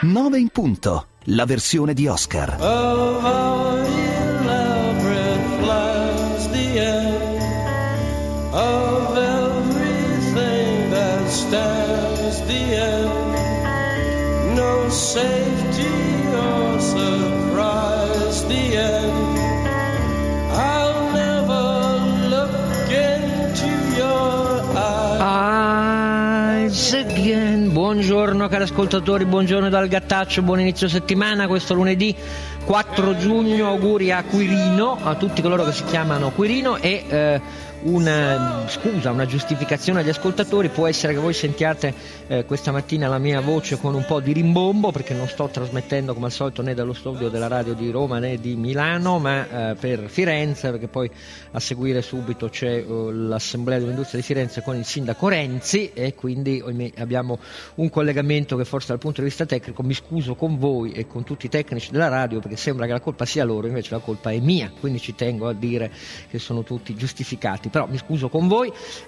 9 in punto, la versione di Oscar. Of our elaborate plans, the end of everything that stands, the end. No safety or surprise, the end. I'll never look into your eyes again. Buongiorno cari ascoltatori, buongiorno dal Gattaccio, buon inizio settimana, questo lunedì 4 giugno, auguri a Quirino, a tutti coloro che si chiamano Quirino e una giustificazione agli ascoltatori. Può essere che voi sentiate questa mattina la mia voce con un po' di rimbombo, perché non sto trasmettendo come al solito né dallo studio della radio di Roma né di Milano, ma per Firenze, perché poi a seguire subito c'è l'assemblea dell'industria di Firenze con il sindaco Renzi e quindi abbiamo un collegamento che forse dal punto di vista tecnico, mi scuso con voi e con tutti i tecnici della radio perché sembra che la colpa sia loro, invece la colpa è mia, quindi ci tengo a dire che sono tutti giustificati, però mi scuso con voi.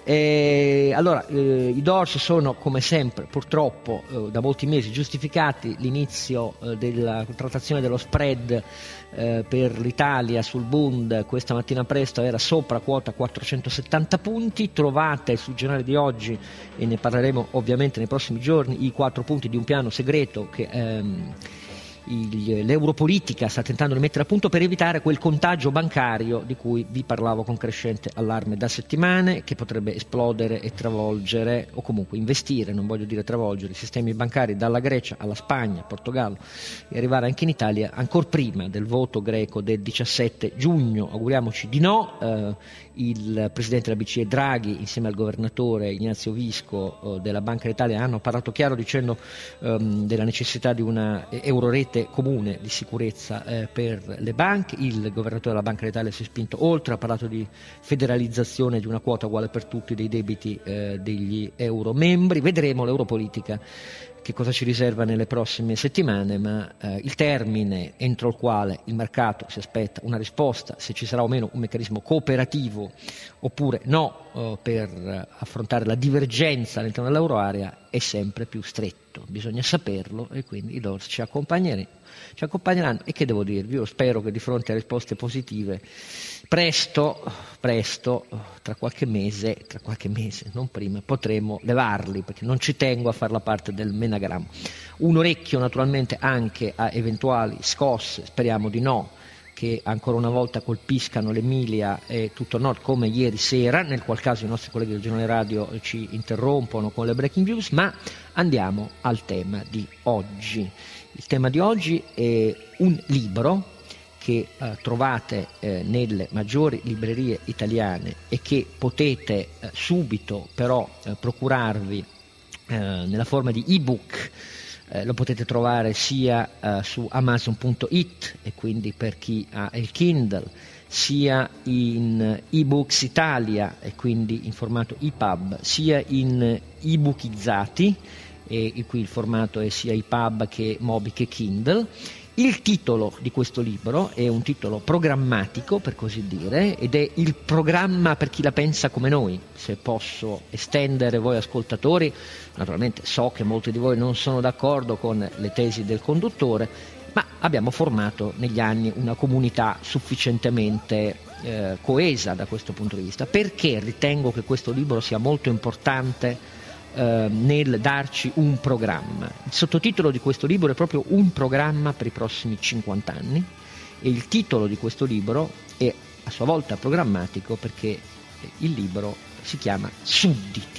Allora, i Doors sono come sempre purtroppo da molti mesi giustificati. L'inizio della trattazione dello spread per l'Italia sul Bund questa mattina presto era sopra quota 470 punti. Trovate sul giornale di oggi, e ne parleremo ovviamente nei prossimi giorni, i 4 punti di un piano segreto che l'Europolitica sta tentando di mettere a punto per evitare quel contagio bancario di cui vi parlavo con crescente allarme da settimane, che potrebbe esplodere e travolgere, o comunque investire, non voglio dire travolgere, i sistemi bancari dalla Grecia alla Spagna, Portogallo e arrivare anche in Italia ancora prima del voto greco del 17 giugno. Auguriamoci di no. Il presidente della BCE Draghi insieme al governatore Ignazio Visco della Banca d'Italia hanno parlato chiaro dicendo della necessità di una eurorete comune di sicurezza per le banche. Il governatore della Banca d'Italia si è spinto oltre, ha parlato di federalizzazione di una quota uguale per tutti dei debiti degli euro membri. Vedremo l'Europolitica che cosa ci riserva nelle prossime settimane, ma il termine entro il quale il mercato si aspetta una risposta, se ci sarà o meno un meccanismo cooperativo oppure no per affrontare la divergenza all'interno dell'euroarea, è sempre più stretto, bisogna saperlo, e quindi i Doors ci accompagneranno. E che devo dirvi, io spero che di fronte a risposte positive presto, tra qualche mese, non prima, potremo levarli, perché non ci tengo a far la parte del menagrammo. Un orecchio naturalmente anche a eventuali scosse, speriamo di no, che ancora una volta colpiscano l'Emilia e tutto il nord come ieri sera, nel qual caso i nostri colleghi del giornale radio ci interrompono con le breaking news, ma andiamo al tema di oggi. Il tema di oggi è un libro che trovate nelle maggiori librerie italiane e che potete subito però procurarvi nella forma di ebook. Lo potete trovare sia su Amazon.it, e quindi per chi ha il Kindle, sia in eBooks Italia e quindi in formato EPUB, sia in ebookizzati, e qui il formato è sia EPUB che Mobi che Kindle. Il titolo di questo libro è un titolo programmatico, per così dire, ed è il programma per chi la pensa come noi. Se posso estendere voi ascoltatori, naturalmente so che molti di voi non sono d'accordo con le tesi del conduttore, ma abbiamo formato negli anni una comunità sufficientemente coesa da questo punto di vista. Perché ritengo che questo libro sia molto importante nel darci un programma? Il sottotitolo di questo libro è proprio un programma per i prossimi 50 anni, e il titolo di questo libro è a sua volta programmatico perché il libro si chiama Sudditi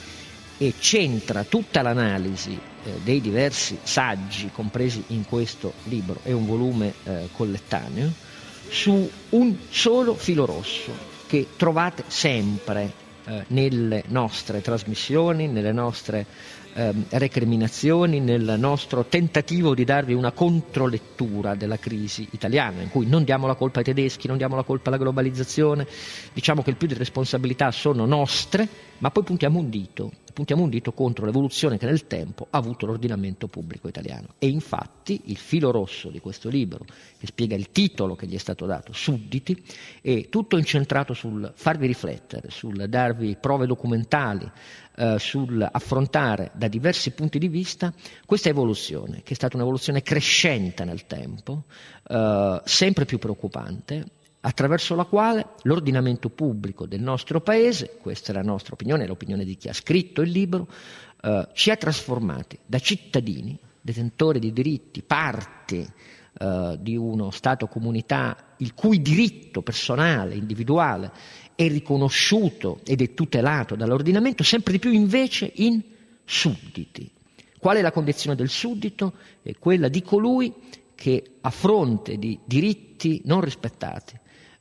e centra tutta l'analisi dei diversi saggi compresi in questo libro, è un volume collettaneo, su un solo filo rosso che trovate sempre nelle nostre trasmissioni, nelle nostre recriminazioni, nel nostro tentativo di darvi una controlettura della crisi italiana, in cui non diamo la colpa ai tedeschi, non diamo la colpa alla globalizzazione, diciamo che il più di responsabilità sono nostre, ma poi puntiamo un dito puntiamo un dito contro l'evoluzione che nel tempo ha avuto l'ordinamento pubblico italiano. E infatti il filo rosso di questo libro, che spiega il titolo che gli è stato dato, Sudditi, è tutto incentrato sul farvi riflettere, sul darvi prove documentali, sul affrontare da diversi punti di vista questa evoluzione, che è stata un'evoluzione crescente nel tempo, sempre più preoccupante, attraverso la quale l'ordinamento pubblico del nostro paese, questa è la nostra opinione, l'opinione di chi ha scritto il libro, ci ha trasformati da cittadini, detentori di diritti, parti di uno Stato-comunità il cui diritto personale, individuale, è riconosciuto ed è tutelato dall'ordinamento, sempre di più invece in sudditi. Qual è la condizione del suddito? È quella di colui che a fronte di diritti non rispettati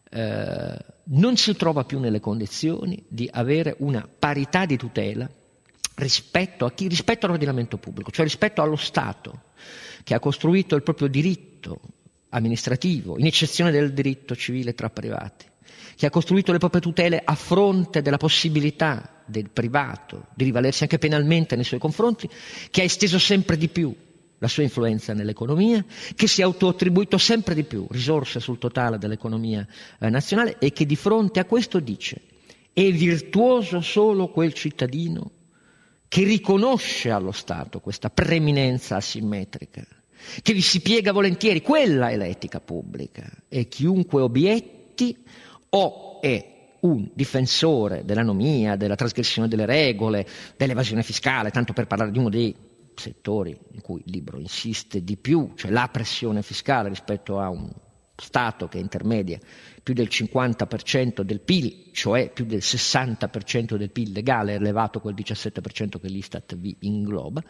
non si trova più nelle condizioni di avere una parità di tutela rispetto a chi? Rispetto all'ordinamento pubblico, cioè rispetto allo Stato che ha costruito il proprio diritto amministrativo, in eccezione del diritto civile tra privati, che ha costruito le proprie tutele a fronte della possibilità del privato di rivalersi anche penalmente nei suoi confronti, che ha esteso sempre di più la sua influenza nell'economia, che si è autoattribuito sempre di più risorse sul totale dell'economia nazionale e che di fronte a questo dice: è virtuoso solo quel cittadino che riconosce allo Stato questa preeminenza asimmetrica, che vi si piega volentieri, quella è l'etica pubblica, e chiunque obietti o è un difensore dell'anomia, della trasgressione delle regole, dell'evasione fiscale, tanto per parlare di uno dei settori in cui il libro insiste di più, cioè la pressione fiscale rispetto a un Stato che intermedia più del 50% del PIL, cioè più del 60% del PIL legale, elevato quel 17% che l'Istat vi ingloba.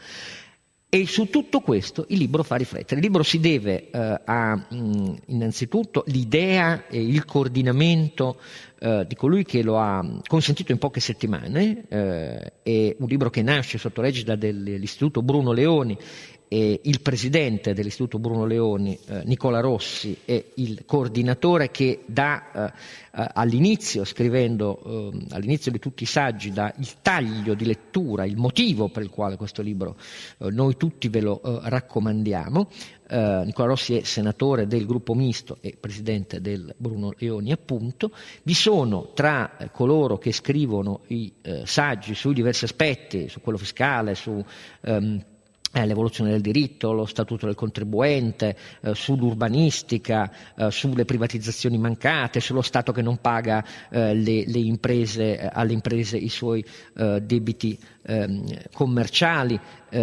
E su tutto questo il libro fa riflettere. Il libro si deve a innanzitutto l'idea e il coordinamento di colui che lo ha consentito in poche settimane. È un libro che nasce sotto l'egida dell'Istituto Bruno Leoni, e il presidente dell'Istituto Bruno Leoni, Nicola Rossi, è il coordinatore che dà all'inizio, scrivendo all'inizio di tutti i saggi, dà il taglio di lettura, il motivo per il quale questo libro noi tutti ve lo raccomandiamo. Nicola Rossi è senatore del gruppo misto e presidente del Bruno Leoni, appunto. Vi sono tra coloro che scrivono i saggi sui diversi aspetti, su quello fiscale, su l'evoluzione del diritto, lo statuto del contribuente, sull'urbanistica, sulle privatizzazioni mancate, sullo Stato che non paga alle imprese i suoi debiti commerciali,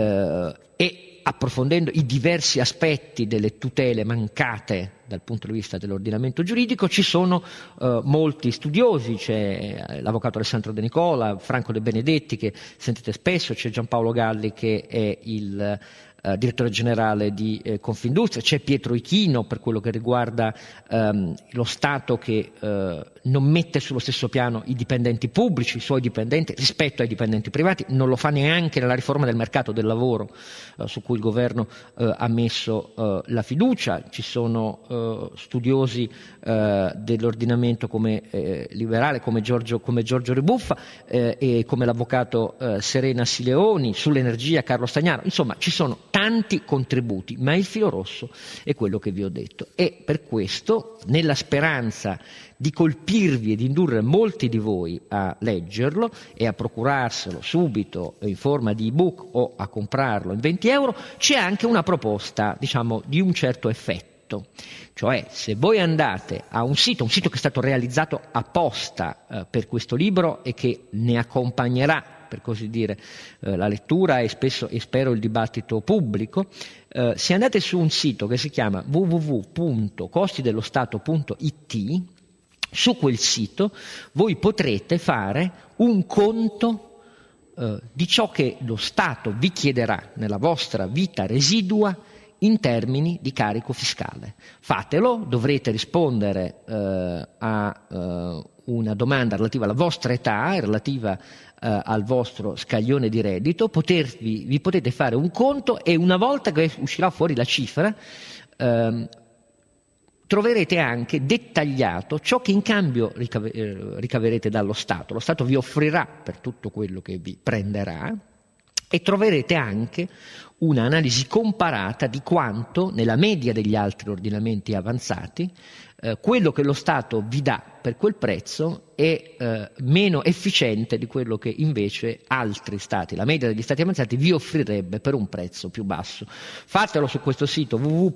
e approfondendo i diversi aspetti delle tutele mancate dal punto di vista dell'ordinamento giuridico. Ci sono molti studiosi, c'è l'avvocato Alessandro De Nicola, Franco De Benedetti, che sentite spesso, c'è Giampaolo Galli, che è il direttore generale di Confindustria, c'è Pietro Ichino per quello che riguarda lo Stato che non mette sullo stesso piano i dipendenti pubblici, i suoi dipendenti, rispetto ai dipendenti privati, non lo fa neanche nella riforma del mercato del lavoro su cui il governo ha messo la fiducia. Ci sono studiosi dell'ordinamento come liberale come Giorgio Rebuffa e come l'avvocato Serena Sileoni, sull'energia Carlo Stagnaro. Insomma, ci sono tanti contributi, ma il filo rosso è quello che vi ho detto, e per questo, nella speranza di colpirvi e di indurre molti di voi a leggerlo e a procurarselo subito in forma di ebook o a comprarlo in 20 euro, c'è anche una proposta, diciamo, di un certo effetto. Cioè, se voi andate a un sito che è stato realizzato apposta per questo libro e che ne accompagnerà, per così dire, la lettura e spero il dibattito pubblico, se andate su un sito che si chiama www.costidellostato.it, su quel sito voi potrete fare un conto di ciò che lo Stato vi chiederà nella vostra vita residua in termini di carico fiscale. Fatelo, dovrete rispondere a una domanda relativa alla vostra età e relativa al vostro scaglione di reddito, vi potete fare un conto, e una volta che uscirà fuori la cifra troverete anche dettagliato ciò che in cambio ricaverete dallo Stato. Lo Stato vi offrirà per tutto quello che vi prenderà, e troverete anche un'analisi comparata di quanto, nella media degli altri ordinamenti avanzati, quello che lo Stato vi dà per quel prezzo è meno efficiente di quello che invece altri Stati, la media degli Stati avanzati, vi offrirebbe per un prezzo più basso. Fatelo su questo sito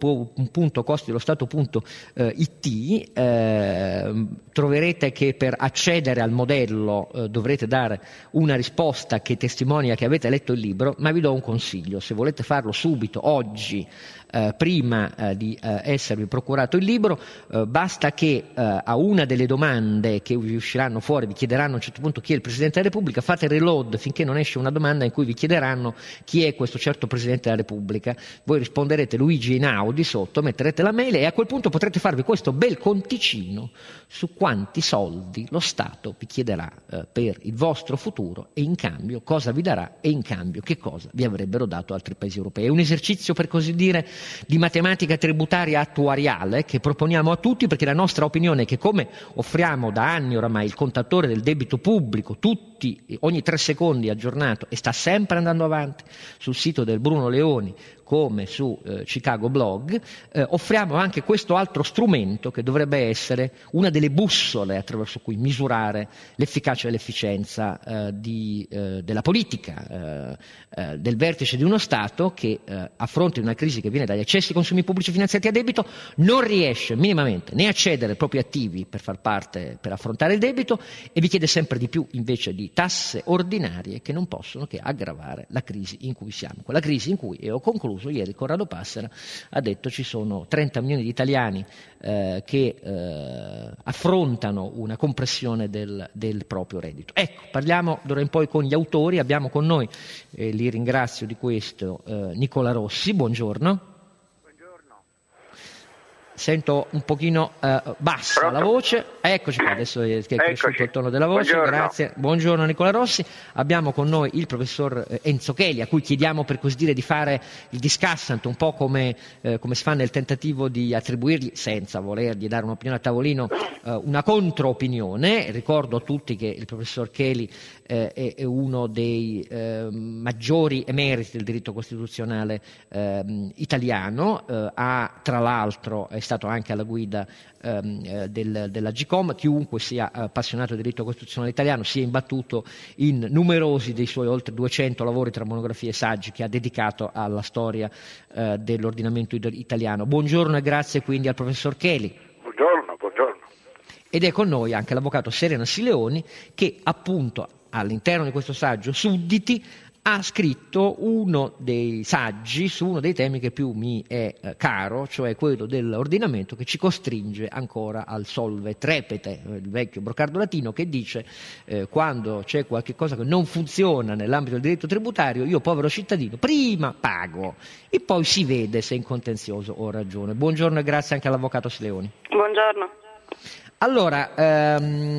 www.costidellostato.it. Troverete che per accedere al modello dovrete dare una risposta che testimonia che avete letto il libro, ma vi do un consiglio: se volete farlo subito, oggi, prima di esservi procurato il libro, basta che a una delle domande che vi usciranno fuori, vi chiederanno a un certo punto chi è il Presidente della Repubblica, fate reload finché non esce una domanda in cui vi chiederanno chi è questo certo Presidente della Repubblica. Voi risponderete Luigi Einaudi sotto, metterete la mail, e a quel punto potrete farvi questo bel conticino su quanti soldi lo Stato vi chiederà per il vostro futuro, e in cambio cosa vi darà, e in cambio che cosa vi avrebbero dato altri paesi europei. È un esercizio, per così dire, di matematica tributaria attuariale che proponiamo a tutti, perché la nostra opinione è che, come offriamo da anni oramai il contatore del debito pubblico, ogni 3 secondi aggiornato, e sta sempre andando avanti sul sito del Bruno Leoni come su Chicago Blog, offriamo anche questo altro strumento che dovrebbe essere una delle bussole attraverso cui misurare l'efficacia e l'efficienza della politica del vertice di uno Stato che, a fronte di una crisi che viene dagli eccessi consumi pubblici finanziati a debito, non riesce minimamente né a cedere ai propri attivi per affrontare il debito, e vi chiede sempre di più invece di tasse ordinarie che non possono che aggravare la crisi in cui siamo. Quella crisi in cui, e ho concluso, ieri Corrado Passera ha detto ci sono 30 milioni di italiani che affrontano una compressione del proprio reddito. Ecco, parliamo d'ora in poi con gli autori. Abbiamo con noi, li ringrazio di questo, Nicola Rossi. Buongiorno. Sento un pochino bassa Pronto? la voce. Eccoci qua, adesso è cresciuto il tono della voce. Buongiorno. Grazie. Buongiorno Nicola Rossi. Abbiamo con noi il professor Enzo Cheli, a cui chiediamo, per così dire, di fare il discussant, un po' come si fa nel tentativo di attribuirgli, senza volergli dare un'opinione a tavolino, una controopinione. Ricordo a tutti che il professor Cheli è uno dei maggiori emeriti del diritto costituzionale italiano, tra l'altro è stato anche alla guida dell'Agcom. Chiunque sia appassionato di diritto costituzionale italiano si è imbattuto in numerosi dei suoi oltre 200 lavori tra monografie e saggi che ha dedicato alla storia dell'ordinamento italiano. Buongiorno e grazie quindi al professor Cheli. Buongiorno. Ed è con noi anche l'avvocato Serena Sileoni, che appunto all'interno di questo saggio Sudditi ha scritto uno dei saggi su uno dei temi che più mi è caro, cioè quello dell'ordinamento, che ci costringe ancora al solve trepete, il vecchio brocardo latino che dice quando c'è qualche cosa che non funziona nell'ambito del diritto tributario, io povero cittadino prima pago e poi si vede se in contenzioso ho ragione. Buongiorno e grazie anche all'avvocato Sileoni. Buongiorno. Allora,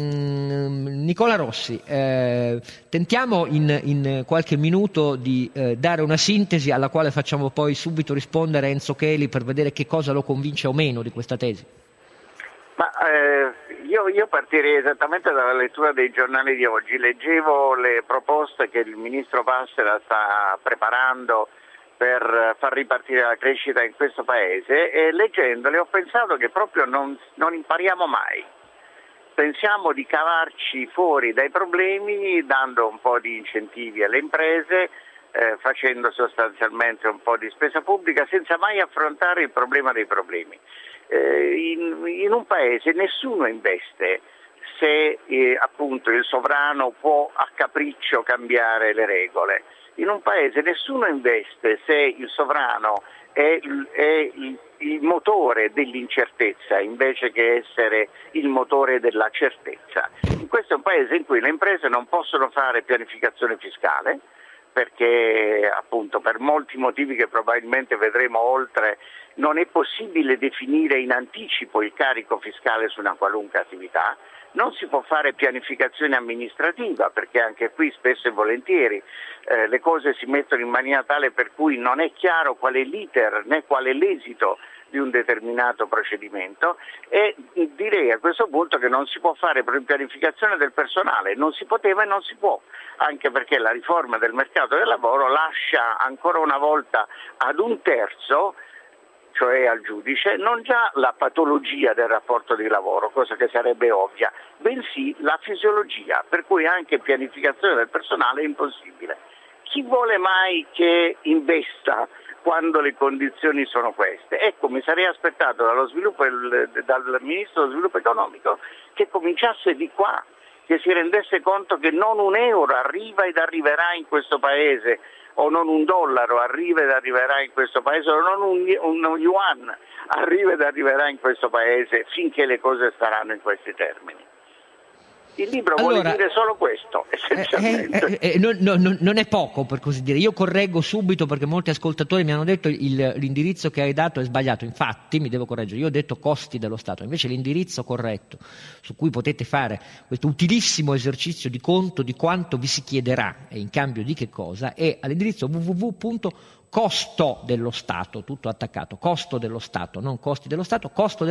Nicola Rossi, tentiamo in qualche minuto di dare una sintesi alla quale facciamo poi subito rispondere Enzo Cheli per vedere che cosa lo convince o meno di questa tesi. Ma io partirei esattamente dalla lettura dei giornali di oggi. Leggevo le proposte che il ministro Passera sta preparando per far ripartire la crescita in questo paese, e leggendole ho pensato che proprio non impariamo mai. Pensiamo di cavarci fuori dai problemi dando un po' di incentivi alle imprese, facendo sostanzialmente un po' di spesa pubblica senza mai affrontare il problema dei problemi. In un paese nessuno investe se appunto il sovrano può a capriccio cambiare le regole. In un paese nessuno investe se il sovrano è il motore dell'incertezza invece che essere il motore della certezza. Questo è un paese in cui le imprese non possono fare pianificazione fiscale, perché appunto per molti motivi che probabilmente vedremo oltre non è possibile definire in anticipo il carico fiscale su una qualunque attività. non si può fare pianificazione amministrativa, perché anche qui spesso e volentieri le cose si mettono in maniera tale per cui non è chiaro qual è l'iter né qual è l'esito di un determinato procedimento, e direi a questo punto che non si può fare pianificazione del personale, non si poteva e non si può, anche perché la riforma del mercato del lavoro lascia ancora una volta ad un terzo, cioè al giudice, non già la patologia del rapporto di lavoro, cosa che sarebbe ovvia, bensì la fisiologia, per cui anche pianificazione del personale è impossibile. Chi vuole mai che investa quando le condizioni sono queste? Ecco, mi sarei aspettato dal Ministro dello Sviluppo Economico che cominciasse di qua, che si rendesse conto che non un euro arriva ed arriverà in questo Paese, o non un dollaro arriva ed arriverà in questo Paese, o non un yuan arriva ed arriverà in questo Paese finché le cose staranno in questi termini. Il libro vuole dire solo questo, essenzialmente. Non è poco, per così dire. Io correggo subito, perché molti ascoltatori mi hanno detto l'indirizzo che hai dato è sbagliato. Infatti, mi devo correggere, io ho detto costi dello Stato, invece l'indirizzo corretto su cui potete fare questo utilissimo esercizio di conto di quanto vi si chiederà e in cambio di che cosa è all'indirizzo www.costo dello Stato, tutto attaccato, costo dello Stato, non costi dello Stato,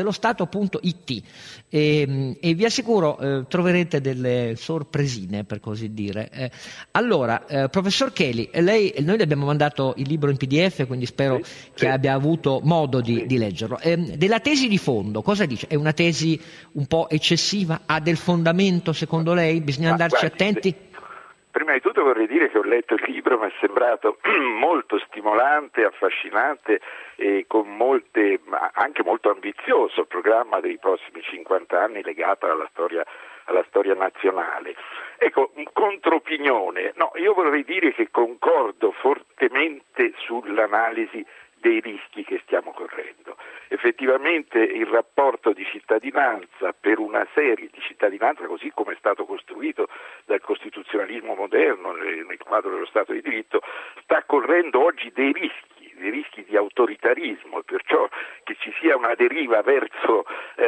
costodellostato.it, e vi assicuro troverete delle sorpresine, per così dire. Allora, professor Cheli, noi le abbiamo mandato il libro in PDF, quindi spero che abbia avuto modo di leggerlo. Della tesi di fondo, cosa dice? È una tesi un po' eccessiva? Ha del fondamento secondo lei? Bisogna andarci attenti? Prima di tutto vorrei dire che ho letto il libro, mi è sembrato molto stimolante, affascinante e con ma anche molto ambizioso il programma dei prossimi 50 anni legato alla storia nazionale. Ecco, controopinione, no, io vorrei dire che concordo fortemente sull'analisi dei rischi che stiamo correndo. Effettivamente il rapporto di cittadinanza per una serie di cittadinanza, così come è stato costruito dal costituzionalismo moderno nel quadro dello Stato di diritto, sta correndo oggi dei rischi di autoritarismo, e perciò che ci sia una deriva verso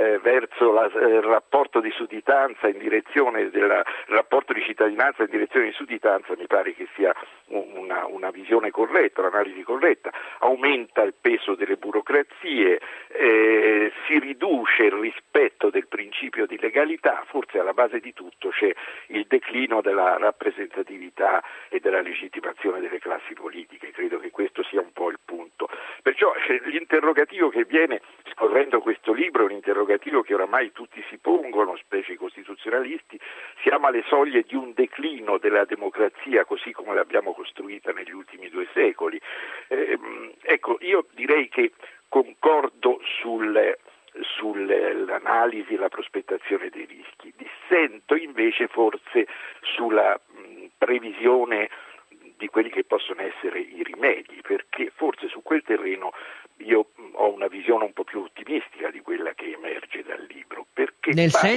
il rapporto di sudditanza in direzione del rapporto di cittadinanza in direzione di sudditanza mi pare che sia una visione corretta, un'analisi corretta. Aumenta il peso delle burocrazie, si riduce il rispetto del principio di legalità, forse alla base di tutto c'è il declino della rappresentatività e della legittimazione delle classi politiche. Credo che questo sia un po' il punto. Perciò l'interrogativo che viene scorrendo questo libro è un interrogativo che oramai tutti si pongono, specie i costituzionalisti. Siamo alle soglie di un declino della democrazia così come l'abbiamo costruita negli ultimi 2 secoli. Ecco, io direi che concordo sull'analisi e la prospettazione dei rischi. Dissento invece forse sulla previsione di quelli che possono essere i rimedi, perché forse su quel terreno io ho una visione un po' più ottimistica di quella che emerge dal libro, perché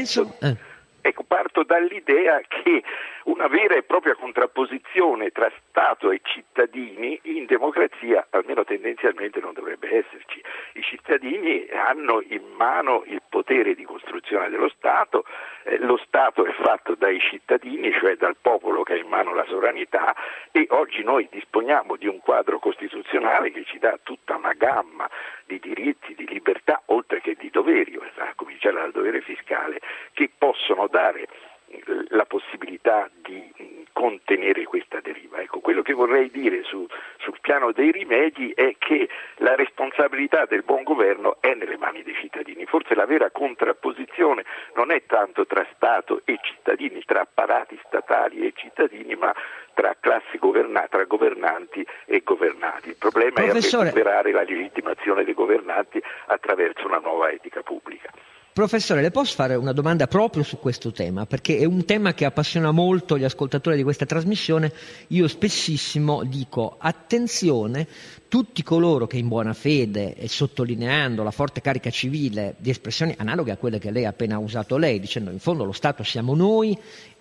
parto dall'idea che una vera e propria contrapposizione tra Stato e cittadini in democrazia, almeno tendenzialmente, non dovrebbe esserci. I cittadini hanno in mano il potere di costruzione dello Stato, lo Stato è fatto dai cittadini, cioè dal popolo che ha in mano la sovranità, e oggi noi disponiamo di un quadro costituzionale che ci dà tutta una gamma di diritti, di libertà, oltre che di doveri, a cominciare dal dovere fiscale, che possono dare la possibilità di contenere questa deriva. Ecco, quello che vorrei dire sul piano dei rimedi è che la responsabilità del buon governo è nelle mani dei cittadini. Forse la vera contrapposizione non è tanto tra Stato e cittadini, tra apparati statali e cittadini, ma tra classi tra governanti e governati. Il problema è recuperare la legittimazione dei governanti attraverso una nuova etica pubblica. Professore, le posso fare una domanda proprio su questo tema, perché è un tema che appassiona molto gli ascoltatori di questa trasmissione. Io spessissimo dico attenzione, tutti coloro che in buona fede, e sottolineando la forte carica civile di espressioni analoghe a quelle che lei ha appena usato dicendo in fondo lo Stato siamo noi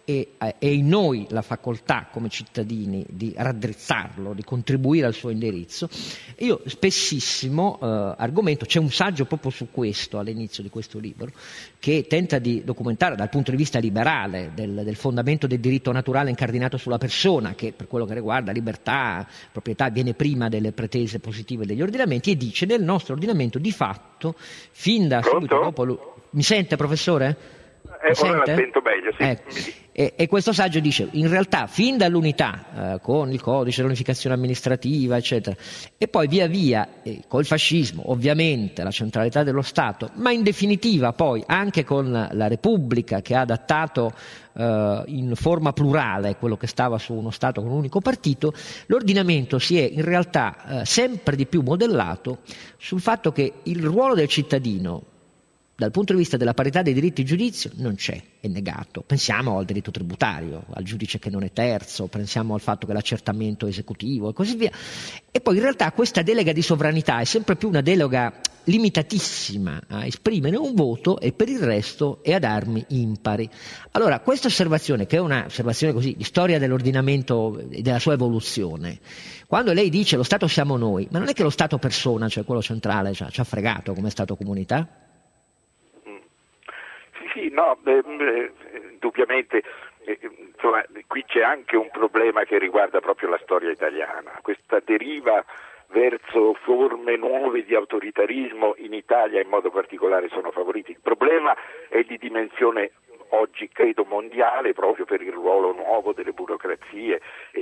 e in noi la facoltà come cittadini di raddrizzarlo, di contribuire al suo indirizzo. Io spessissimo argomento, c'è un saggio proprio su questo all'inizio di questo libro, che tenta di documentare dal punto di vista liberale del fondamento del diritto naturale incardinato sulla persona, che per quello che riguarda libertà, proprietà, viene prima delle pretese positive degli ordinamenti, e dice: nel nostro ordinamento di fatto, fin da subito dopo... Mi sente, professore? Ora la sento meglio, sì. Ecco. E questo saggio dice, in realtà, fin dall'unità, con il codice dell'unificazione amministrativa, eccetera, e poi via via, col fascismo, ovviamente, la centralità dello Stato, ma in definitiva poi anche con la Repubblica, che ha adattato in forma plurale quello che stava su uno Stato con un unico partito, l'ordinamento si è in realtà sempre di più modellato sul fatto che il ruolo del cittadino, dal punto di vista della parità dei diritti di giudizio, non c'è, è negato. Pensiamo al diritto tributario, al giudice che non è terzo, pensiamo al fatto che l'accertamento esecutivo e così via. E poi in realtà questa delega di sovranità è sempre più una delega limitatissima a esprimere un voto, e per il resto è ad armi impari. Allora, questa osservazione, che è un'osservazione così di storia dell'ordinamento e della sua evoluzione, quando lei dice lo Stato siamo noi, ma non è che lo Stato persona, cioè quello centrale, ci ha fregato come Stato comunità? Sì, no, indubbiamente, insomma, qui c'è anche un problema che riguarda proprio la storia italiana. Questa deriva verso forme nuove di autoritarismo in Italia in modo particolare sono favoriti. Il problema è di dimensione oggi credo mondiale, proprio per il ruolo nuovo delle burocrazie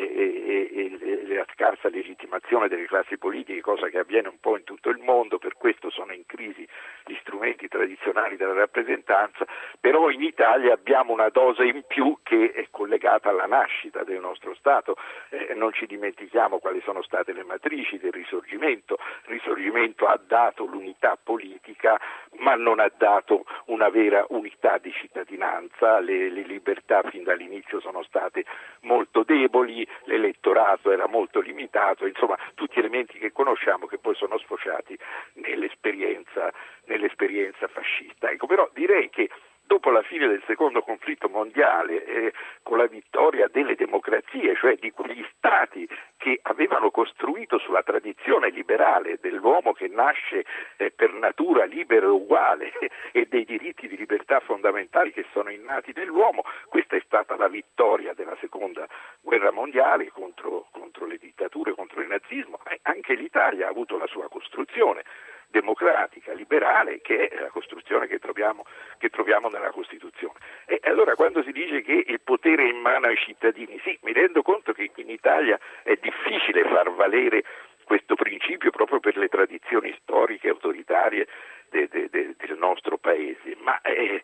e la scarsa legittimazione delle classi politiche, cosa che avviene un po' in tutto il mondo. Per questo sono in crisi gli strumenti tradizionali della rappresentanza, però in Italia abbiamo una dose in più che è collegata alla nascita del nostro Stato. Non ci dimentichiamo quali sono state le matrici del Risorgimento. Il Risorgimento ha dato l'unità politica, ma non ha dato una vera unità di cittadinanza. Le libertà fin dall'inizio sono state molto deboli, l'elettorato era molto limitato, insomma tutti elementi che conosciamo, che poi sono sfociati nell'esperienza fascista. Ecco, però direi che dopo la fine del secondo conflitto mondiale, con la vittoria delle democrazie, cioè di quegli stati che avevano costruito sulla tradizione liberale dell'uomo che nasce per natura libero e uguale e dei diritti di libertà fondamentali che sono innati nell'uomo, questa è stata la vittoria della seconda guerra mondiale contro le dittature, contro il nazismo. Anche l'Italia ha avuto la sua costruzione democratica, liberale, che è la costruzione che troviamo nella Costituzione. E allora quando si dice che il potere è in mano ai cittadini, sì, mi rendo conto che in Italia è difficile far valere questo principio proprio per le tradizioni storiche autoritarie del nostro paese, ma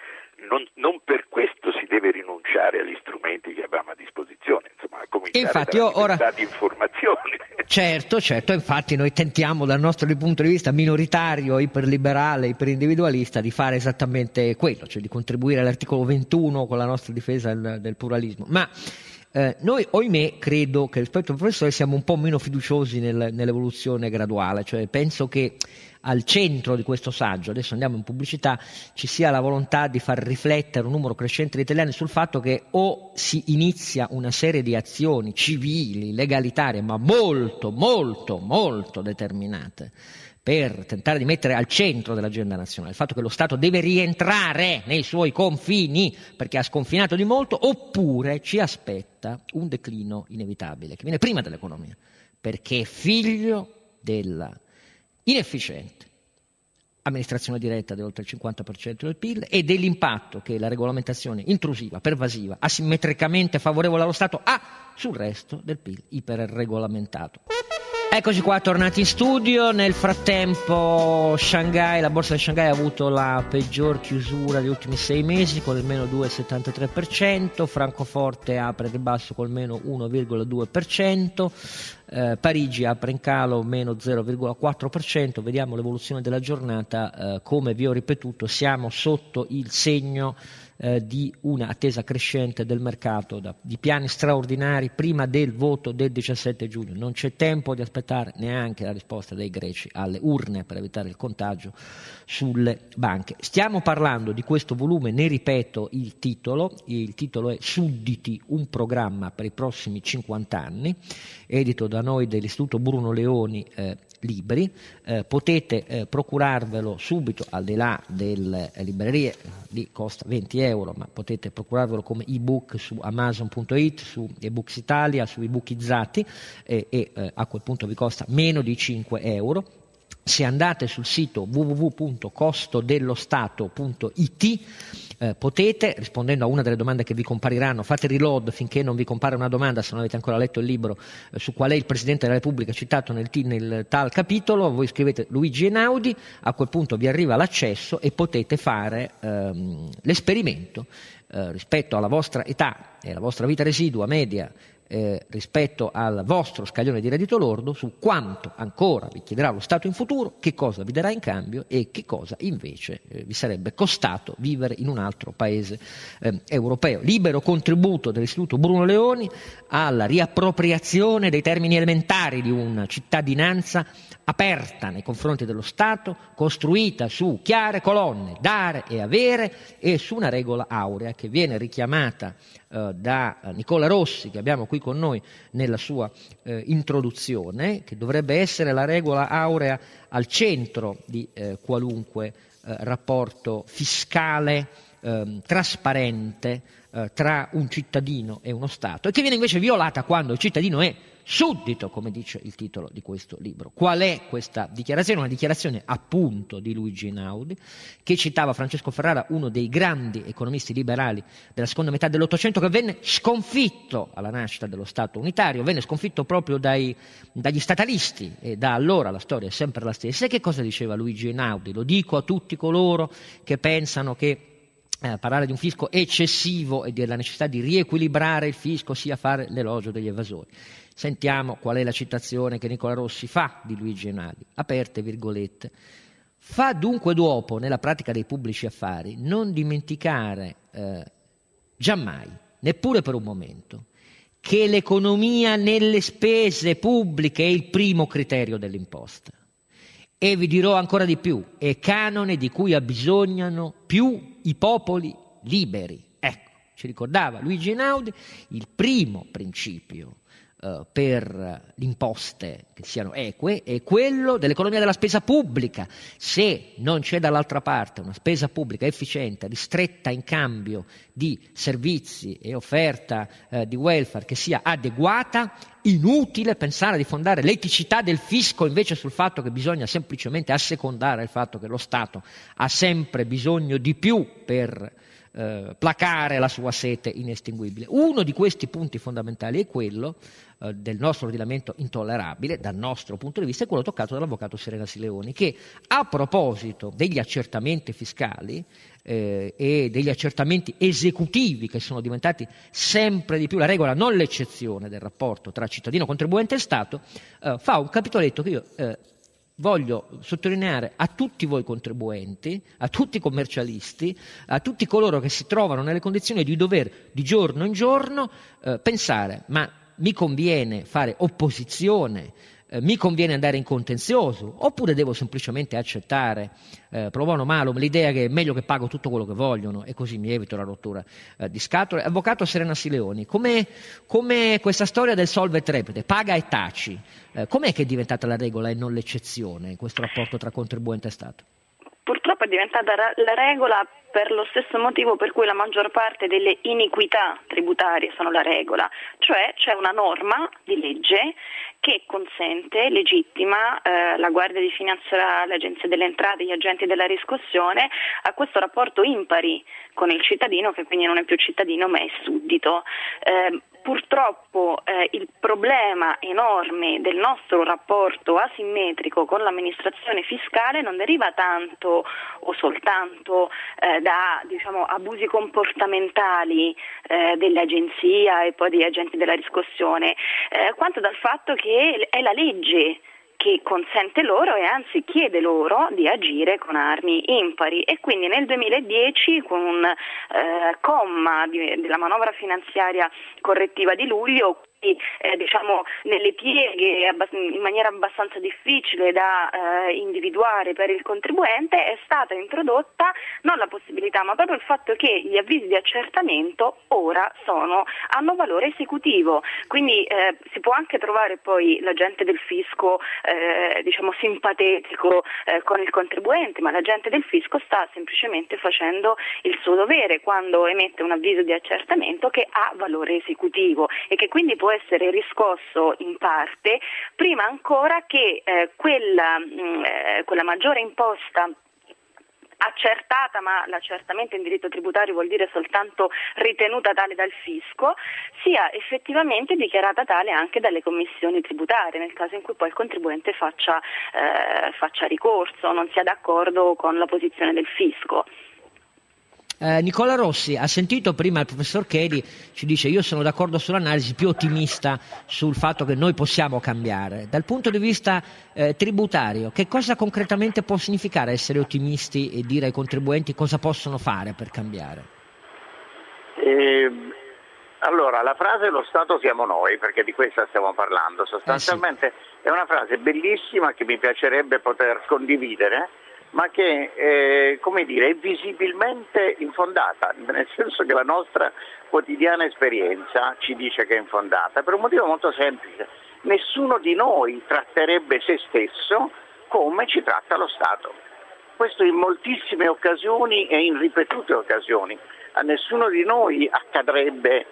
non per questo si deve rinunciare agli strumenti che abbiamo a disposizione, insomma, a cominciare dalla libertà di informazione. Certo, infatti noi tentiamo dal nostro punto di vista minoritario, iperliberale, iperindividualista, di fare esattamente quello, cioè di contribuire all'articolo 21 con la nostra difesa del pluralismo. Ma noi, ohimè, credo che rispetto al professore siamo un po' meno fiduciosi nell'evoluzione graduale, cioè penso che al centro di questo saggio, adesso andiamo in pubblicità, ci sia la volontà di far riflettere un numero crescente di italiani sul fatto che o si inizia una serie di azioni civili, legalitarie, ma molto, molto, molto determinate, per tentare di mettere al centro dell'agenda nazionale il fatto che lo Stato deve rientrare nei suoi confini perché ha sconfinato di molto, oppure ci aspetta un declino inevitabile che viene prima dell'economia, perché è figlio della inefficiente amministrazione diretta di oltre il 50% del PIL e dell'impatto che la regolamentazione intrusiva, pervasiva, asimmetricamente favorevole allo Stato ha sul resto del PIL iperregolamentato. Eccoci qua, tornati in studio. Nel frattempo la borsa di Shanghai ha avuto la peggior chiusura degli ultimi 6 mesi con il meno 2,73%, Francoforte apre in ribasso col meno 1,2%, Parigi apre in calo meno 0,4%, vediamo l'evoluzione della giornata, come vi ho ripetuto siamo sotto il segno di una attesa crescente del mercato, di piani straordinari prima del voto del 17 giugno. Non c'è tempo di aspettare neanche la risposta dei greci alle urne per evitare il contagio sulle banche. Stiamo parlando di questo volume, ne ripeto il titolo è Sudditi, un programma per i prossimi 50 anni, edito da noi dell'Istituto Bruno Leoni Libri. Potete procurarvelo subito, al di là delle librerie, lì costa 20 euro, ma potete procurarvelo come ebook su Amazon.it, su eBooks Italia, su eBookizzati, e a quel punto vi costa meno di 5 euro. Se andate sul sito www.costodellostato.it potete, rispondendo a una delle domande che vi compariranno, fate reload finché non vi compare una domanda, se non avete ancora letto il libro, su qual è il Presidente della Repubblica citato nel tal capitolo, voi scrivete Luigi Einaudi, a quel punto vi arriva l'accesso e potete fare l'esperimento rispetto alla vostra età e alla vostra vita residua media, rispetto al vostro scaglione di reddito lordo, su quanto ancora vi chiederà lo Stato in futuro, che cosa vi darà in cambio e che cosa invece vi sarebbe costato vivere in un altro paese europeo. Libero contributo dell'Istituto Bruno Leoni alla riappropriazione dei termini elementari di una cittadinanza aperta nei confronti dello Stato, costruita su chiare colonne, dare e avere, e su una regola aurea che viene richiamata da Nicola Rossi, che abbiamo qui con noi nella sua introduzione, che dovrebbe essere la regola aurea al centro di qualunque rapporto fiscale trasparente tra un cittadino e uno Stato, e che viene invece violata quando il cittadino è suddito, come dice il titolo di questo libro. Qual è questa dichiarazione? Una dichiarazione appunto di Luigi Einaudi, che citava Francesco Ferrara, uno dei grandi economisti liberali della seconda metà dell'Ottocento, che venne sconfitto alla nascita dello Stato unitario, venne sconfitto proprio dagli statalisti, e da allora la storia è sempre la stessa. E che cosa diceva Luigi Einaudi? Lo dico a tutti coloro che pensano che parlare di un fisco eccessivo e della necessità di riequilibrare il fisco sia fare l'elogio degli evasori. Sentiamo qual è la citazione che Nicola Rossi fa di Luigi Einaudi, aperte virgolette: fa dunque d'uopo nella pratica dei pubblici affari non dimenticare giammai, neppure per un momento, che l'economia nelle spese pubbliche è il primo criterio dell'imposta. E vi dirò ancora di più, è canone di cui abbisognano più i popoli liberi. Ecco, ci ricordava Luigi Einaudi, il primo principio per le imposte che siano eque è quello dell'economia della spesa pubblica. Se non c'è dall'altra parte una spesa pubblica efficiente, ristretta in cambio di servizi e offerta di welfare che sia adeguata, inutile pensare di fondare l'eticità del fisco invece sul fatto che bisogna semplicemente assecondare il fatto che lo Stato ha sempre bisogno di più per placare la sua sete inestinguibile. Uno di questi punti fondamentali è quello del nostro ordinamento intollerabile, dal nostro punto di vista, è quello toccato dall'avvocato Serena Sileoni, che a proposito degli accertamenti fiscali e degli accertamenti esecutivi, che sono diventati sempre di più la regola, non l'eccezione, del rapporto tra cittadino, contribuente e Stato, fa un capitoletto che io voglio sottolineare a tutti voi contribuenti, a tutti i commercialisti, a tutti coloro che si trovano nelle condizioni di dover di giorno in giorno pensare: ma mi conviene fare opposizione, mi conviene andare in contenzioso, oppure devo semplicemente accettare pro bono malum l'idea che è meglio che pago tutto quello che vogliono e così mi evito la rottura di scatole. Avvocato Serena Sileoni, come questa storia del solve et repete, paga e taci, com'è che è diventata la regola e non l'eccezione in questo rapporto tra contribuente e Stato? Purtroppo è diventata la regola per lo stesso motivo per cui la maggior parte delle iniquità tributarie sono la regola, cioè c'è una norma di legge che consente, legittima la Guardia di Finanza, l'Agenzia delle Entrate, gli agenti della riscossione a questo rapporto impari con il cittadino, che quindi non è più cittadino ma è suddito. Purtroppo il problema enorme del nostro rapporto asimmetrico con l'amministrazione fiscale non deriva tanto o soltanto da abusi comportamentali dell'agenzia e poi degli agenti della riscossione, quanto dal fatto che è la legge che consente loro e anzi chiede loro di agire con armi impari, e quindi nel 2010 con un comma della manovra finanziaria correttiva di luglio, diciamo nelle pieghe in maniera abbastanza difficile da individuare per il contribuente, è stata introdotta non la possibilità ma proprio il fatto che gli avvisi di accertamento ora hanno valore esecutivo, quindi si può anche trovare poi l'agente del fisco diciamo simpatetico con il contribuente, ma l'agente del fisco sta semplicemente facendo il suo dovere quando emette un avviso di accertamento che ha valore esecutivo e che quindi può essere riscosso in parte prima ancora che quella maggiore imposta accertata, ma l'accertamento in diritto tributario vuol dire soltanto ritenuta tale dal fisco, sia effettivamente dichiarata tale anche dalle commissioni tributarie, nel caso in cui poi il contribuente faccia ricorso, non sia d'accordo con la posizione del fisco. Nicola Rossi, ha sentito prima il professor Cheli, ci dice io sono d'accordo sull'analisi, più ottimista sul fatto che noi possiamo cambiare. Dal punto di vista tributario, che cosa concretamente può significare essere ottimisti e dire ai contribuenti cosa possono fare per cambiare? Allora, la frase "lo Stato siamo noi", perché di questa stiamo parlando, sostanzialmente sì. È una frase bellissima che mi piacerebbe poter condividere, ma che è visibilmente infondata, nel senso che la nostra quotidiana esperienza ci dice che è infondata, per un motivo molto semplice: nessuno di noi tratterebbe se stesso come ci tratta lo Stato. Questo in moltissime occasioni e in ripetute occasioni. A nessuno di noi accadrebbe,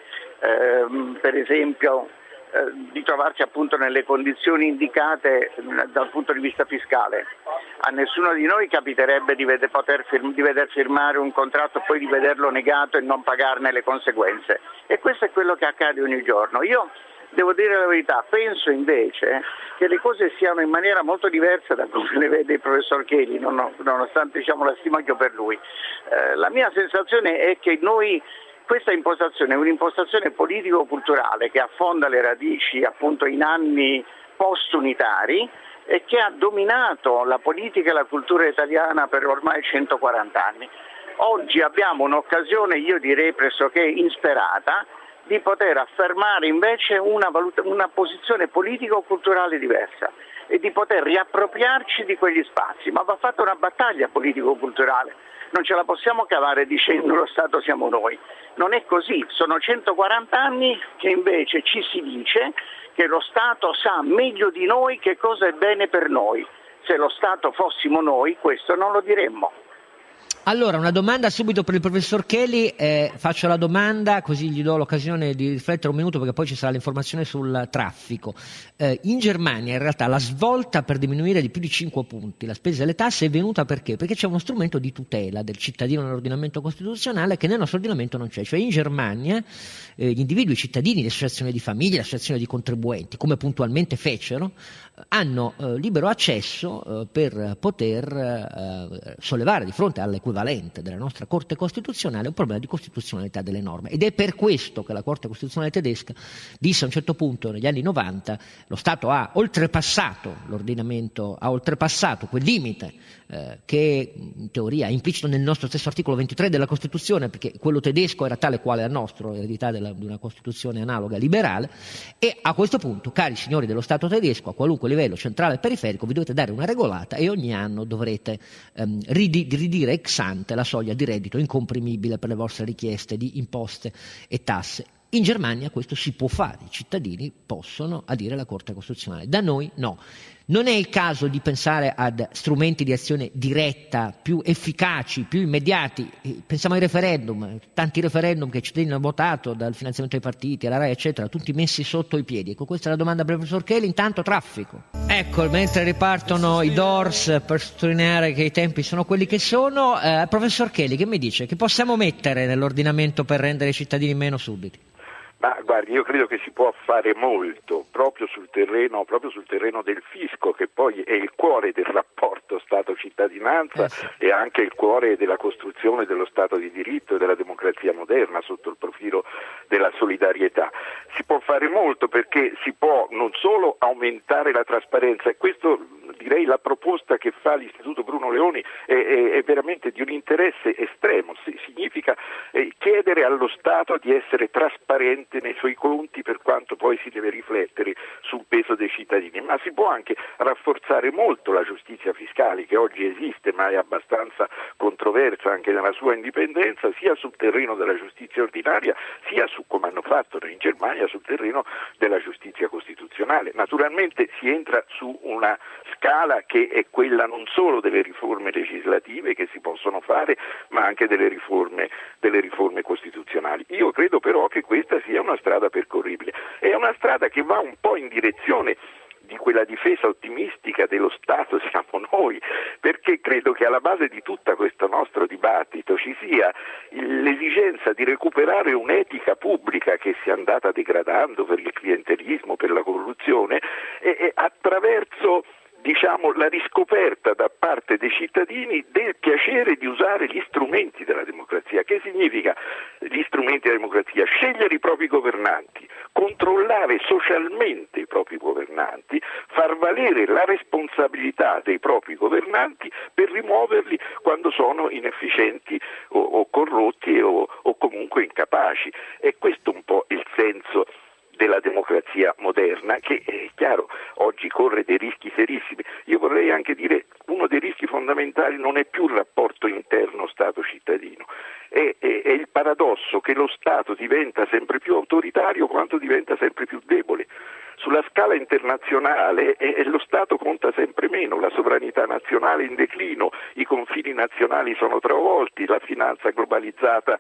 per esempio, di trovarsi appunto nelle condizioni indicate dal punto di vista fiscale. A nessuno di noi capiterebbe di veder firmare un contratto e poi di vederlo negato e non pagarne le conseguenze. E questo è quello che accade ogni giorno. Io devo dire la verità, penso invece che le cose siano in maniera molto diversa da come le vede il professor Cheli, nonostante la stima che ho per lui. La mia sensazione è che questa impostazione è un'impostazione politico-culturale che affonda le radici appunto in anni post-unitari e che ha dominato la politica e la cultura italiana per ormai 140 anni. Oggi abbiamo un'occasione, io direi pressoché insperata, di poter affermare invece una posizione politico-culturale diversa e di poter riappropriarci di quegli spazi, ma va fatta una battaglia politico-culturale. Non ce la possiamo cavare dicendo lo Stato siamo noi. Non è così, sono 140 anni che invece ci si dice che lo Stato sa meglio di noi che cosa è bene per noi. Se lo Stato fossimo noi, questo non lo diremmo. Allora, una domanda subito per il professor Cheli, faccio la domanda così gli do l'occasione di riflettere un minuto perché poi ci sarà l'informazione sul traffico. In Germania in realtà la svolta per diminuire di più di 5 punti la spesa delle tasse è venuta perché? Perché c'è uno strumento di tutela del cittadino nell'ordinamento costituzionale che nel nostro ordinamento non c'è, cioè in Germania gli individui, i cittadini, le associazioni di famiglie, le associazioni di contribuenti, come puntualmente fecero, hanno libero accesso per poter sollevare di fronte all'equivalente della nostra Corte Costituzionale un problema di costituzionalità delle norme, ed è per questo che la Corte Costituzionale tedesca disse a un certo punto negli anni 90 lo Stato ha oltrepassato l'ordinamento, ha oltrepassato quel limite che in teoria è implicito nel nostro stesso articolo 23 della Costituzione, perché quello tedesco era tale quale al nostro, eredità di una Costituzione analoga liberale, e a questo punto, cari signori dello Stato tedesco, a qualunque livello centrale e periferico, vi dovete dare una regolata e ogni anno dovrete ridire ex ante la soglia di reddito incomprimibile per le vostre richieste di imposte e tasse. In Germania questo si può fare, i cittadini possono adire la Corte Costituzionale, da noi no. Non è il caso di pensare ad strumenti di azione diretta più efficaci, più immediati? Pensiamo ai referendum, tanti referendum che i cittadini hanno votato, dal finanziamento ai partiti, alla RAI eccetera, tutti messi sotto i piedi. Ecco, questa è la domanda per il professor Cheli. Intanto traffico. Ecco, mentre ripartono i doors per sottolineare che i tempi sono quelli che sono, professor Cheli, che mi dice? Che possiamo mettere nell'ordinamento per rendere i cittadini meno sudditi? Ma guardi, io credo che si può fare molto proprio sul terreno del fisco, che poi è il cuore del rapporto Stato-cittadinanza e anche il cuore della costruzione dello Stato di diritto e della democrazia moderna sotto il profilo della solidarietà. Si può fare molto perché si può non solo aumentare la trasparenza, e questo direi la proposta che fa l'Istituto Bruno Leoni è veramente di un interesse estremo, significa chiedere allo Stato di essere trasparente nei suoi conti, per quanto poi si deve riflettere sul peso dei cittadini, ma si può anche rafforzare molto la giustizia fiscale, che oggi esiste ma è abbastanza controversa anche nella sua indipendenza, sia sul terreno della giustizia ordinaria, sia su, come hanno fatto in Germania, sul terreno della giustizia costituzionale. Naturalmente si entra su una scala che è quella non solo delle riforme legislative che si possono fare, ma anche delle riforme costituzionali. Io credo però che questa sia una strada percorribile, è una strada che va un po' in direzione di quella difesa ottimistica dello Stato siamo noi, perché credo che alla base di tutto questo nostro dibattito ci sia l'esigenza di recuperare un'etica pubblica che si è andata degradando per il clientelismo, per la corruzione, e attraverso la riscoperta da parte dei cittadini del piacere di usare gli strumenti della democrazia. Che significa gli strumenti della democrazia? Scegliere i propri governanti, controllare socialmente i propri governanti, far valere la responsabilità dei propri governanti per rimuoverli quando sono inefficienti o corrotti o comunque incapaci. E questo un po' il senso della democrazia moderna, che è chiaro oggi corre dei rischi serissimi. Io vorrei anche dire uno dei rischi fondamentali non è più il rapporto interno Stato-cittadino, è il paradosso che lo Stato diventa sempre più autoritario quanto diventa sempre più debole. Sulla scala internazionale lo Stato conta sempre meno, la sovranità nazionale in declino, i confini nazionali sono travolti, la finanza globalizzata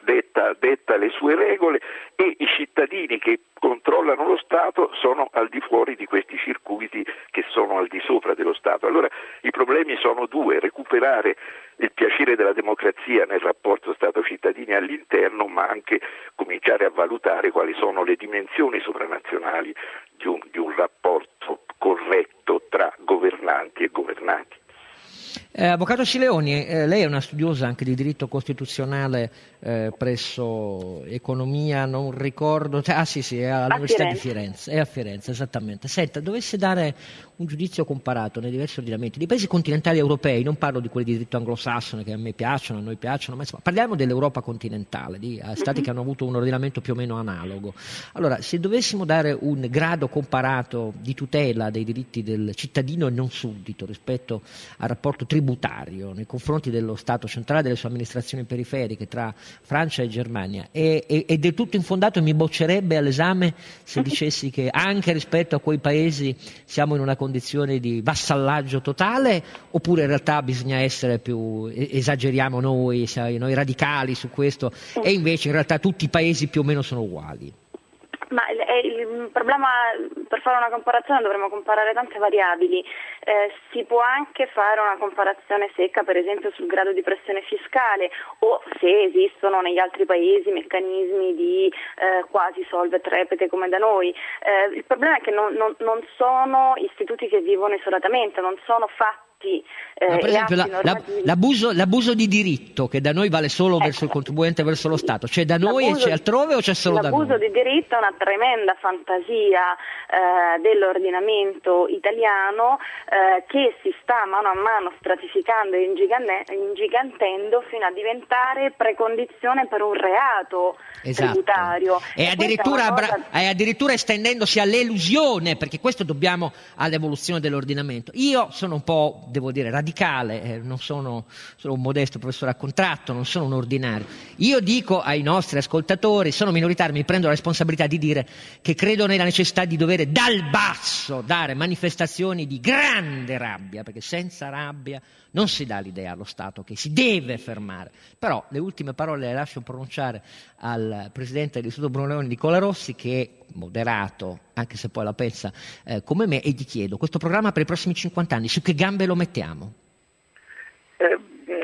detta le sue regole e i cittadini che controllano lo Stato sono al di fuori di questi circuiti che sono al di sopra dello Stato. Allora i problemi sono due: recuperare il piacere della democrazia nel rapporto Stato-cittadini all'interno, ma anche cominciare a valutare quali sono le dimensioni sovranazionali di un rapporto corretto tra governanti e governati. Avvocato Sileoni, lei è una studiosa anche di diritto costituzionale presso Economia, non ricordo, sì, è all'Università di Firenze, è a Firenze, esattamente. Senta, dovesse dare un giudizio comparato nei diversi ordinamenti dei paesi continentali europei, non parlo di quelli di diritto anglosassone che a noi piacciono, ma insomma, parliamo dell'Europa continentale, di stati che hanno avuto un ordinamento più o meno analogo. Allora, se dovessimo dare un grado comparato di tutela dei diritti del cittadino e non suddito rispetto al rapporto tributario nei confronti dello Stato centrale e delle sue amministrazioni periferiche tra Francia e Germania, è del tutto infondato e mi boccerebbe all'esame se dicessi che anche rispetto a quei paesi siamo in una condizione di vassallaggio totale, oppure in realtà bisogna essere più, esageriamo noi radicali su questo, e invece in realtà tutti i paesi più o meno sono uguali? Ma il problema, per fare una comparazione dovremmo comparare tante variabili. Si può anche fare una comparazione secca, per esempio sul grado di pressione fiscale, o se esistono negli altri paesi meccanismi di quasi solvet repete come da noi. Il problema è che non sono istituti che vivono isolatamente, non sono fatti. Per esempio l'abuso di diritto, che da noi vale solo verso il contribuente e verso lo Stato, c'è da noi e c'è altrove o c'è solo da noi? L'abuso di diritto è una tremenda fantasia dell'ordinamento italiano che si sta mano a mano stratificando e ingigantendo fino a diventare precondizione per un reato tributario. E addirittura estendendosi all'elusione, perché questo dobbiamo all'evoluzione dell'ordinamento. Io sono un po', devo dire, radicale, non sono un modesto professore a contratto, non sono un ordinario. Io dico ai nostri ascoltatori, sono minoritario, mi prendo la responsabilità di dire che credo nella necessità di dovere dal basso dare manifestazioni di grande rabbia, perché senza rabbia non si dà l'idea allo Stato che si deve fermare. Però le ultime parole le lascio pronunciare al presidente dell'Istituto Bruno Leoni, Nicola Rossi, che è moderato, anche se poi la pensa come me, e gli chiedo, questo programma per i prossimi 50 anni, su che gambe lo mettiamo?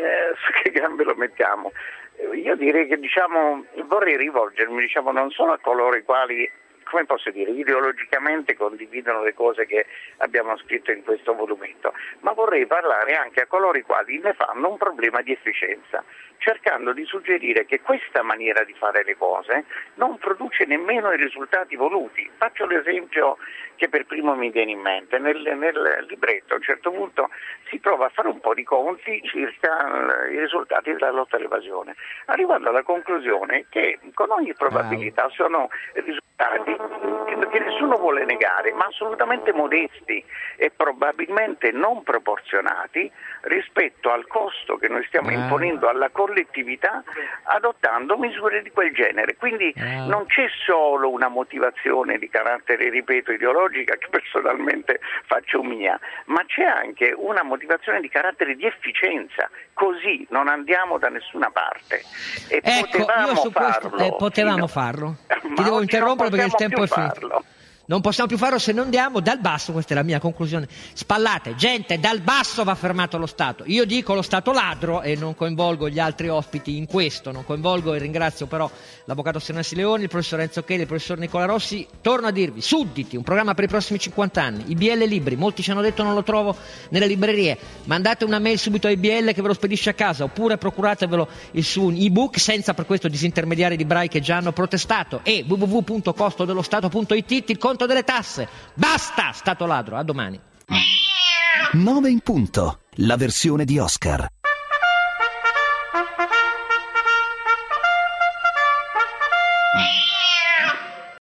che gambe lo mettiamo? Io direi che vorrei rivolgermi non solo a coloro i quali, come posso dire, ideologicamente condividono le cose che abbiamo scritto in questo monumento, ma vorrei parlare anche a coloro i quali ne fanno un problema di efficienza, cercando di suggerire che questa maniera di fare le cose non produce nemmeno i risultati voluti. Faccio l'esempio che per primo mi viene in mente. Nel libretto a un certo punto si prova a fare un po' di conti circa i risultati della lotta all'evasione, arrivando alla conclusione che con ogni probabilità sono risultati che nessuno vuole negare, ma assolutamente modesti e probabilmente non proporzionati rispetto al costo che noi stiamo imponendo alla collettività adottando misure di quel genere. Quindi non c'è solo una motivazione di carattere, ripeto, ideologica, che personalmente faccio mia, ma c'è anche una motivazione di carattere di efficienza, così non andiamo da nessuna parte. E potevamo farlo. Ti devo interrompere perché il tempo è finito. Non possiamo più farlo se non andiamo dal basso, questa è la mia conclusione. Spallate, gente, dal basso va fermato lo Stato. Io dico lo Stato ladro e non coinvolgo gli altri ospiti in questo, non coinvolgo e ringrazio però l'avvocato Senassi Leoni, il professor Enzo Cheli, il professor Nicola Rossi. Torno a dirvi, Sudditi, un programma per i prossimi 50 anni, IBL Libri, molti ci hanno detto non lo trovo nelle librerie, mandate una mail subito a IBL che ve lo spedisce a casa, oppure procuratevelo su un ebook senza per questo disintermediari librai che già hanno protestato, e www.costodellostato.it, il conto delle tasse. Basta Stato ladro, a domani. 9 in punto, la versione di Oscar.